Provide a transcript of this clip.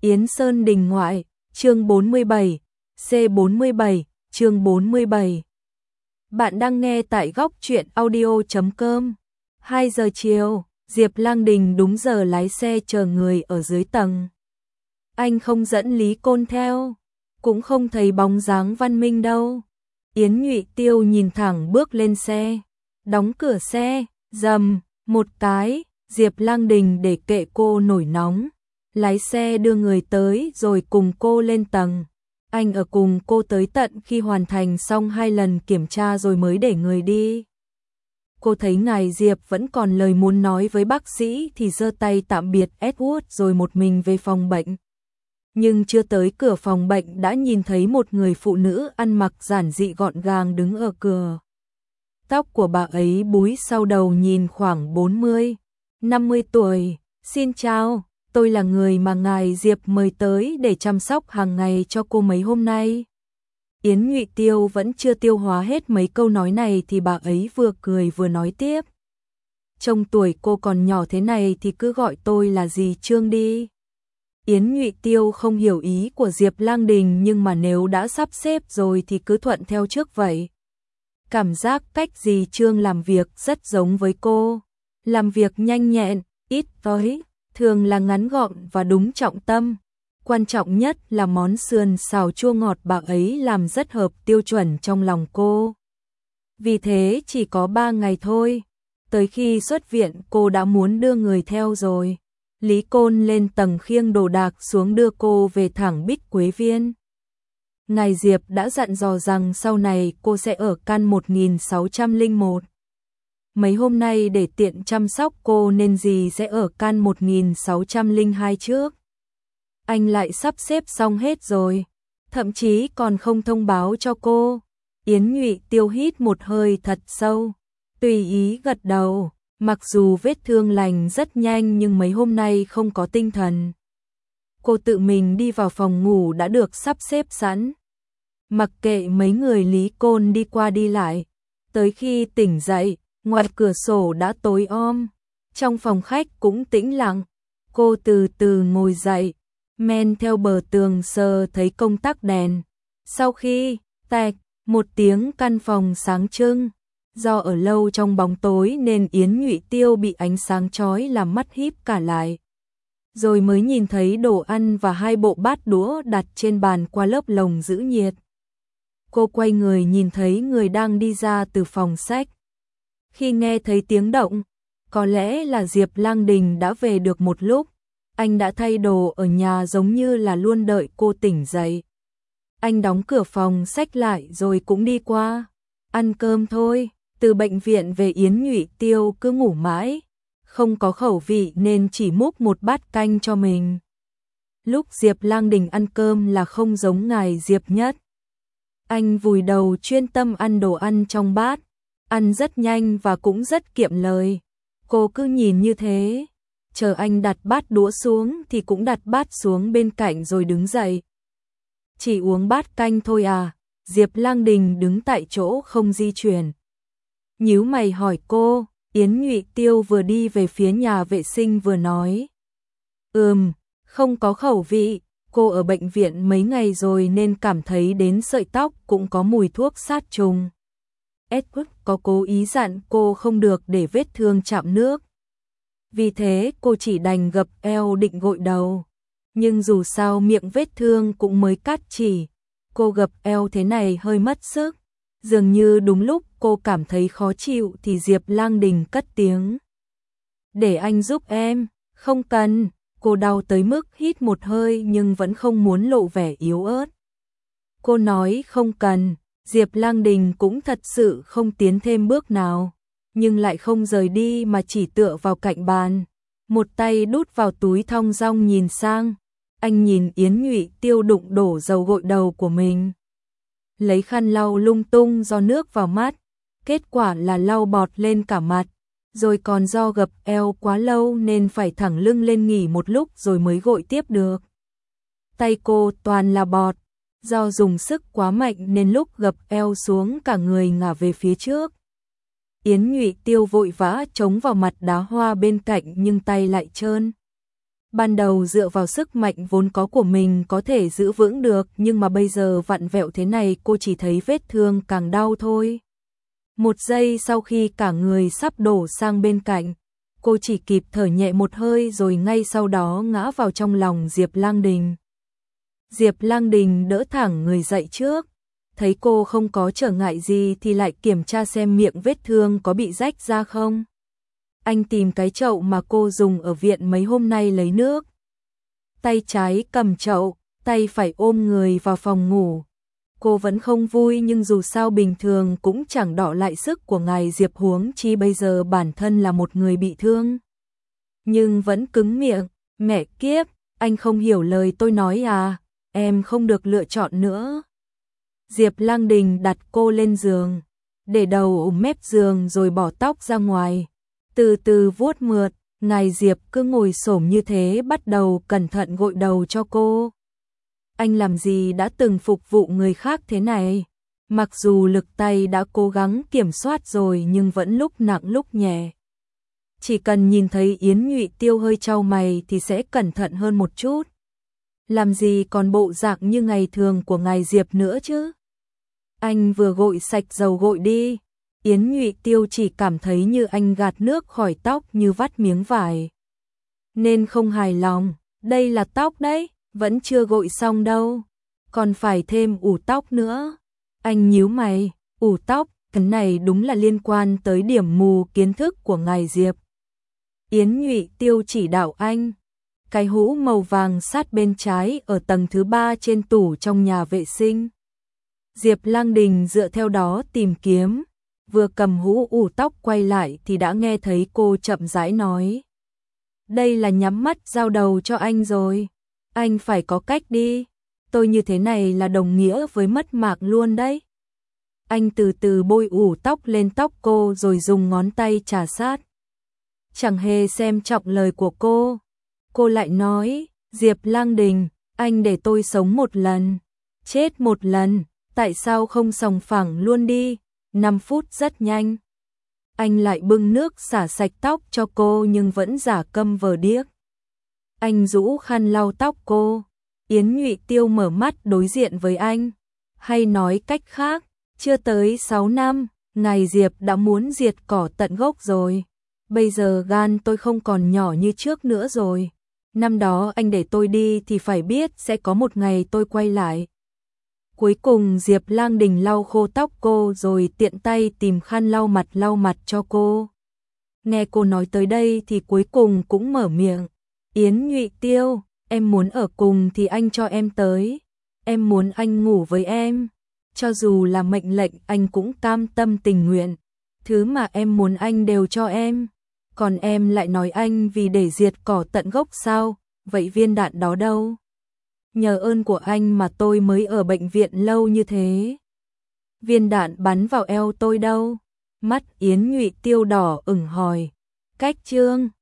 Yến Sơn Đình ngoại, chương 47, C47, chương 47. Bạn đang nghe tại góc truyện audio.com. 2 giờ chiều, Diệp Lang Đình đúng giờ lái xe chờ người ở dưới tầng. Anh không dẫn Lý Côn theo, cũng không thấy bóng dáng Văn Minh đâu. Yến Nhụy Tiêu nhìn thẳng bước lên xe, đóng cửa xe, rầm một cái, Diệp Lang Đình để kệ cô nổi nóng, lái xe đưa người tới rồi cùng cô lên tầng. Anh ở cùng cô tới tận khi hoàn thành xong 2 lần kiểm tra rồi mới để người đi. Cô thấy ngài Diệp vẫn còn lời muốn nói với bác sĩ thì giơ tay tạm biệt Edward rồi một mình về phòng bệnh. Nhưng chưa tới cửa phòng bệnh đã nhìn thấy một người phụ nữ ăn mặc giản dị gọn gàng đứng ở cửa. Tóc của bà ấy búi sau đầu nhìn khoảng 40, 50 tuổi. Xin chào, tôi là người mà ngài Diệp mời tới để chăm sóc hàng ngày cho cô mấy hôm nay. Yến Nhụy Tiêu vẫn chưa tiêu hóa hết mấy câu nói này thì bà ấy vừa cười vừa nói tiếp. Trông tuổi cô còn nhỏ thế này thì cứ gọi tôi là dì Trương đi. Yến Nhụy Tiêu không hiểu ý của Diệp Lang Đình nhưng mà nếu đã sắp xếp rồi thì cứ thuận theo trước vậy. Cảm giác cách dì Trương làm việc rất giống với cô. Làm việc nhanh nhẹn, ít nói, thường là ngắn gọn và đúng trọng tâm. Quan trọng nhất là món sườn xào chua ngọt bà ấy làm rất hợp tiêu chuẩn trong lòng cô. Vì thế chỉ có 3 ngày thôi, tới khi xuất viện cô đã muốn đưa người theo rồi. Lý Côn lên tầng khiêng đồ đạc xuống đưa cô về thẳng Bích Quế Viên. Ngài Diệp đã dặn dò rằng sau này cô sẽ ở căn 1601. Mấy hôm nay để tiện chăm sóc cô nên dì sẽ ở căn 1602 trước. Anh lại sắp xếp xong hết rồi, thậm chí còn không thông báo cho cô. Yến Nhụy Tiêu hít một hơi thật sâu, tùy ý gật đầu, mặc dù vết thương lành rất nhanh nhưng mấy hôm nay không có tinh thần. Cô tự mình đi vào phòng ngủ đã được sắp xếp sẵn. Mặc kệ mấy người Lý Côn đi qua đi lại, tới khi tỉnh dậy, ngoài cửa sổ đã tối om, trong phòng khách cũng tĩnh lặng. Cô từ từ ngồi dậy, men theo bờ tường sờ thấy công tắc đèn. Sau khi tạch một tiếng căn phòng sáng trưng, do ở lâu trong bóng tối nên Yến Nhụy Tiêu bị ánh sáng chói làm mắt híp cả lại. Rồi mới nhìn thấy đồ ăn và 2 bộ bát đũa đặt trên bàn qua lớp lồng giữ nhiệt. Cô quay người nhìn thấy người đang đi ra từ phòng sách. Khi nghe thấy tiếng động, có lẽ là Diệp Lang Đình đã về được một lúc. Anh đã thay đồ ở nhà giống như là luôn đợi cô tỉnh dậy. Anh đóng cửa phòng sách lại rồi cũng đi qua. Ăn cơm thôi, từ bệnh viện về Yến Nhụy Tiêu cứ ngủ mãi. Không có khẩu vị nên chỉ múc một bát canh cho mình. Lúc Diệp Lang Đình ăn cơm là không giống ngài Diệp nhất. Anh vùi đầu chuyên tâm ăn đồ ăn trong bát. Ăn rất nhanh và cũng rất kiệm lời. Cô cứ nhìn như thế. Chờ anh đặt bát đũa xuống thì cũng đặt bát xuống bên cạnh rồi đứng dậy. Chỉ uống bát canh thôi à? Diệp Lang Đình đứng tại chỗ không di chuyển. Nhíu mày hỏi cô. Yến Nhụy Tiêu vừa đi về phía nhà vệ sinh vừa nói. Không có khẩu vị. Cô ở bệnh viện mấy ngày rồi nên cảm thấy đến sợi tóc cũng có mùi thuốc sát trùng. Edward có cố ý dặn cô không được để vết thương chạm nước. Vì thế cô chỉ đành gập eo định gội đầu. Nhưng dù sao miệng vết thương cũng mới cắt chỉ. Cô gập eo thế này hơi mất sức. Dường như đúng lúc cô cảm thấy khó chịu thì Diệp Lang Đình cất tiếng. Để anh giúp em. Không cần. Cô đau tới mức hít một hơi nhưng vẫn không muốn lộ vẻ yếu ớt. Cô nói không cần. Diệp Lang Đình cũng thật sự không tiến thêm bước nào. Nhưng lại không rời đi mà chỉ tựa vào cạnh bàn. Một tay đút vào túi thong dong nhìn sang. Anh nhìn Yến Nhụy Tiêu đụng đổ dầu gội đầu của mình. Lấy khăn lau lung tung do nước vào mắt. Kết quả là lau bọt lên cả mặt. Rồi còn do gập eo quá lâu nên phải thẳng lưng lên nghỉ một lúc rồi mới gội tiếp được. Tay cô toàn là bọt. Do dùng sức quá mạnh nên lúc gập eo xuống cả người ngả về phía trước. Yến Nhụy Tiêu vội vã chống vào mặt đá hoa bên cạnh nhưng tay lại trơn. Ban đầu dựa vào sức mạnh vốn có của mình có thể giữ vững được, nhưng mà bây giờ vặn vẹo thế này cô chỉ thấy vết thương càng đau thôi. Một giây sau khi cả người sắp đổ sang bên cạnh, cô chỉ kịp thở nhẹ một hơi rồi ngay sau đó ngã vào trong lòng Diệp Lang Đình. Diệp Lang Đình đỡ thẳng người dậy trước, thấy cô không có trở ngại gì thì lại kiểm tra xem miệng vết thương có bị rách ra không. Anh tìm cái chậu mà cô dùng ở viện mấy hôm nay lấy nước. Tay trái cầm chậu, tay phải ôm người vào phòng ngủ. Cô vẫn không vui nhưng dù sao bình thường cũng chẳng đọ lại sức của ngài Diệp, huống chi bây giờ bản thân là một người bị thương. Nhưng vẫn cứng miệng, mẹ kiếp, anh không hiểu lời tôi nói à, em không được lựa chọn nữa. Diệp Lang Đình đặt cô lên giường, để đầu ôm mép giường rồi bỏ tóc ra ngoài, từ từ vuốt mượt. Ngài Diệp cứ ngồi xổm như thế bắt đầu cẩn thận gội đầu cho cô. Anh làm gì đã từng phục vụ người khác thế này? Mặc dù lực tay đã cố gắng kiểm soát rồi nhưng vẫn lúc nặng lúc nhẹ. Chỉ cần nhìn thấy Yến Nhụy Tiêu hơi chau mày thì sẽ cẩn thận hơn một chút. Làm gì còn bộ dạng như ngày thường của ngài Diệp nữa chứ? Anh vừa gội sạch dầu gội đi. Yến Nhụy Tiêu chỉ cảm thấy như anh gạt nước khỏi tóc như vắt miếng vải. Nên không hài lòng, đây là tóc đấy, vẫn chưa gội xong đâu, còn phải thêm ủ tóc nữa. Anh nhíu mày, ủ tóc, cái này đúng là liên quan tới điểm mù kiến thức của ngài Diệp. Yến Nhụy Tiêu chỉ đạo anh, cái hũ màu vàng sát bên trái ở tầng thứ 3 trên tủ trong nhà vệ sinh. Diệp Lang Đình dựa theo đó tìm kiếm, vừa cầm hũ ủ tóc quay lại thì đã nghe thấy cô chậm rãi nói. Đây là nhắm mắt giao đầu cho anh rồi, anh phải có cách đi, tôi như thế này là đồng nghĩa với mất mạng luôn đấy. Anh từ từ bôi ủ tóc lên tóc cô rồi dùng ngón tay chà sát. Chẳng hề xem trọng lời của cô lại nói, Diệp Lang Đình, anh để tôi sống một lần, chết một lần, tại sao không sòng phẳng luôn đi, 5 phút rất nhanh. Anh lại bưng nước xả sạch tóc cho cô nhưng vẫn giả câm vờ điếc. Anh rũ khăn lau tóc cô. Yến Nhụy Tiêu mở mắt đối diện với anh. Hay nói cách khác, chưa tới 6 năm, ngài Diệp đã muốn diệt cỏ tận gốc rồi. Bây giờ gan tôi không còn nhỏ như trước nữa rồi. Năm đó anh để tôi đi thì phải biết sẽ có một ngày tôi quay lại. Cuối cùng Diệp Lang Đình lau khô tóc cô rồi tiện tay tìm khăn lau mặt cho cô. Nghe cô nói tới đây thì cuối cùng cũng mở miệng. Yến Nhụy Tiêu, em muốn ở cùng thì anh cho em tới. Em muốn anh ngủ với em. Cho dù là mệnh lệnh anh cũng cam tâm tình nguyện. Thứ mà em muốn anh đều cho em. Còn em lại nói anh vì để diệt cỏ tận gốc sao? Vậy viên đạn đó đâu? Nhờ ơn của anh mà tôi mới ở bệnh viện lâu như thế. Viên đạn bắn vào eo tôi đâu? Mắt Yến Nhụy Tiêu đỏ ửng hỏi. Cách trương.